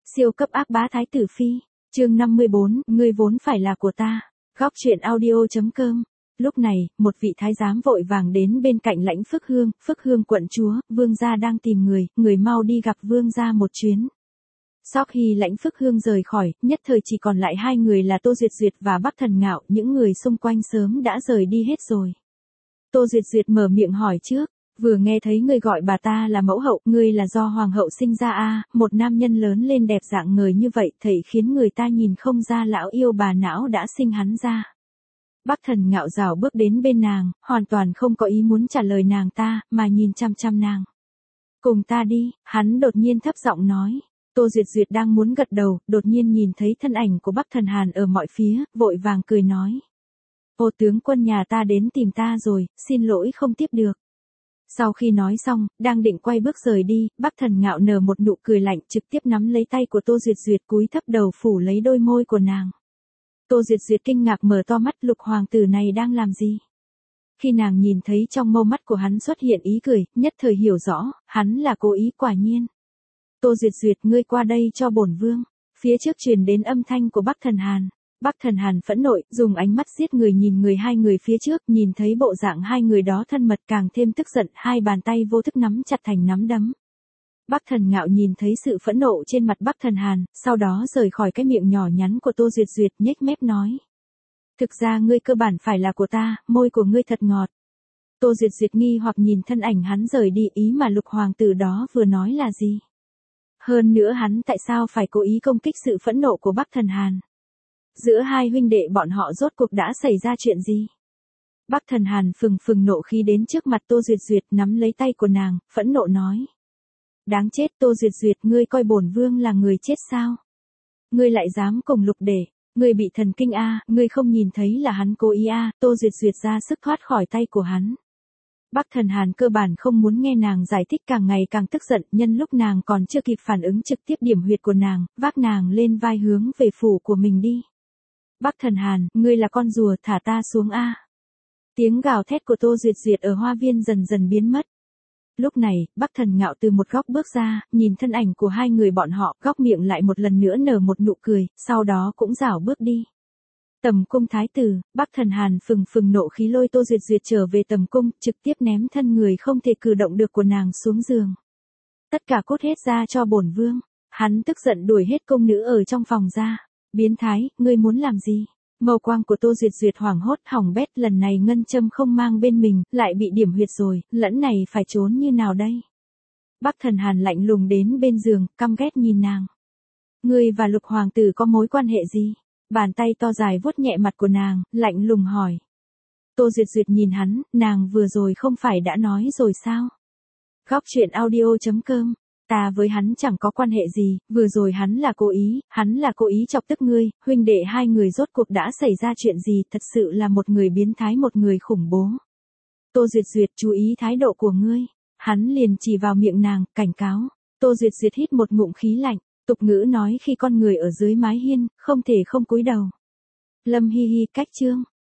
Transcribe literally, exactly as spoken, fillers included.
Siêu cấp ác bá Thái tử Phi, chương năm mươi bốn, ngươi vốn phải là của ta. Góc truyện audio.com. Lúc này, một vị thái giám vội vàng đến bên cạnh Lãnh Phước Hương, Phước Hương quận chúa, vương gia đang tìm người, người mau đi gặp vương gia một chuyến. Sau khi Lãnh Phước Hương rời khỏi, nhất thời chỉ còn lại hai người là Tô Duyệt Duyệt và Bắc Thần Ngạo, những người xung quanh sớm đã rời đi hết rồi. Tô Duyệt Duyệt mở miệng hỏi trước. Vừa nghe thấy người gọi bà ta là mẫu hậu, ngươi là do hoàng hậu sinh ra a, à, một nam nhân lớn lên đẹp dạng người như vậy, thầy khiến người ta nhìn không ra lão yêu bà não đã sinh hắn ra. Bắc Thần Ngạo rảo bước đến bên nàng, hoàn toàn không có ý muốn trả lời nàng ta, mà nhìn chăm chăm nàng. Cùng ta đi, hắn đột nhiên thấp giọng nói. Tô Duyệt Duyệt đang muốn gật đầu, đột nhiên nhìn thấy thân ảnh của Bắc Thần Hàn ở mọi phía, vội vàng cười nói. Ô tướng quân nhà ta đến tìm ta rồi, xin lỗi không tiếp được. Sau khi nói xong, đang định quay bước rời đi, Bắc Thần Ngạo nở một nụ cười lạnh, trực tiếp nắm lấy tay của Tô Duyệt Duyệt, cúi thấp đầu phủ lấy đôi môi của nàng. Tô Duyệt Duyệt kinh ngạc mở to mắt, Lục hoàng tử này đang làm gì? Khi nàng nhìn thấy trong mâu mắt của hắn xuất hiện ý cười, nhất thời hiểu rõ, hắn là cố ý quả nhiên. Tô Duyệt Duyệt, ngươi qua đây cho bổn vương. Phía trước truyền đến âm thanh của Bắc Thần Hàn. Bắc Thần Hàn phẫn nộ, dùng ánh mắt giết người nhìn người hai người phía trước, nhìn thấy bộ dạng hai người đó thân mật càng thêm tức giận, hai bàn tay vô thức nắm chặt thành nắm đấm. Bắc Thần Ngạo nhìn thấy sự phẫn nộ trên mặt Bắc Thần Hàn, sau đó rời khỏi cái miệng nhỏ nhắn của Tô Duyệt Duyệt, nhếch mép nói. Thực ra ngươi cơ bản phải là của ta, môi của ngươi thật ngọt. Tô Duyệt Duyệt nghi hoặc nhìn thân ảnh hắn rời đi, ý mà Lục hoàng tử đó vừa nói là gì? Hơn nữa hắn tại sao phải cố ý công kích sự phẫn nộ của Bắc Thần Hàn? Giữa hai huynh đệ bọn họ rốt cuộc đã xảy ra chuyện gì? Bắc Thần Hàn phừng phừng nộ khí đến trước mặt Tô Duyệt Duyệt, nắm lấy tay của nàng, phẫn nộ nói. Đáng chết, Tô Duyệt Duyệt, ngươi coi bổn vương là người chết sao? Ngươi lại dám cùng Lục đệ, ngươi bị thần kinh a, à, ngươi không nhìn thấy là hắn cố ý a, à, Tô Duyệt Duyệt ra sức thoát khỏi tay của hắn. Bắc Thần Hàn cơ bản không muốn nghe nàng giải thích, càng ngày càng tức giận, nhân lúc nàng còn chưa kịp phản ứng trực tiếp điểm huyệt của nàng, vác nàng lên vai hướng về phủ của mình đi. Bắc Thần Hàn, ngươi là con rùa, thả ta xuống a. Tiếng gào thét của Tô Duyệt Duyệt ở hoa viên dần dần biến mất. Lúc này, Bắc Thần Ngạo từ một góc bước ra, nhìn thân ảnh của hai người bọn họ, góc miệng lại một lần nữa nở một nụ cười, sau đó cũng rảo bước đi. Tầm cung thái tử, Bắc Thần Hàn phừng phừng nộ khí lôi Tô Duyệt Duyệt trở về tầm cung, trực tiếp ném thân người không thể cử động được của nàng xuống giường. Tất cả cút hết ra cho bổn vương. Hắn tức giận đuổi hết công nữ ở trong phòng ra. Biến thái, ngươi muốn làm gì? Màu quang của Tô Duyệt Duyệt hoảng hốt, hỏng bét, lần này ngân châm không mang bên mình, lại bị điểm huyệt rồi, lẫn này phải trốn như nào đây? Bắc Thần Hàn lạnh lùng đến bên giường, căm ghét nhìn nàng. Ngươi và Lục hoàng tử có mối quan hệ gì? Bàn tay to dài vuốt nhẹ mặt của nàng, lạnh lùng hỏi. Tô Duyệt Duyệt nhìn hắn, nàng vừa rồi không phải đã nói rồi sao? Góc truyện audio.com. Ta với hắn chẳng có quan hệ gì, vừa rồi hắn là cố ý, hắn là cố ý chọc tức ngươi, huynh đệ hai người rốt cuộc đã xảy ra chuyện gì, thật sự là một người biến thái một người khủng bố. Tô Duyệt Duyệt, chú ý thái độ của ngươi. Hắn liền chỉ vào miệng nàng, cảnh cáo. Tô Duyệt Duyệt hít một ngụm khí lạnh, tục ngữ nói khi con người ở dưới mái hiên, không thể không cúi đầu. Lâm Hi Hi, cách chương.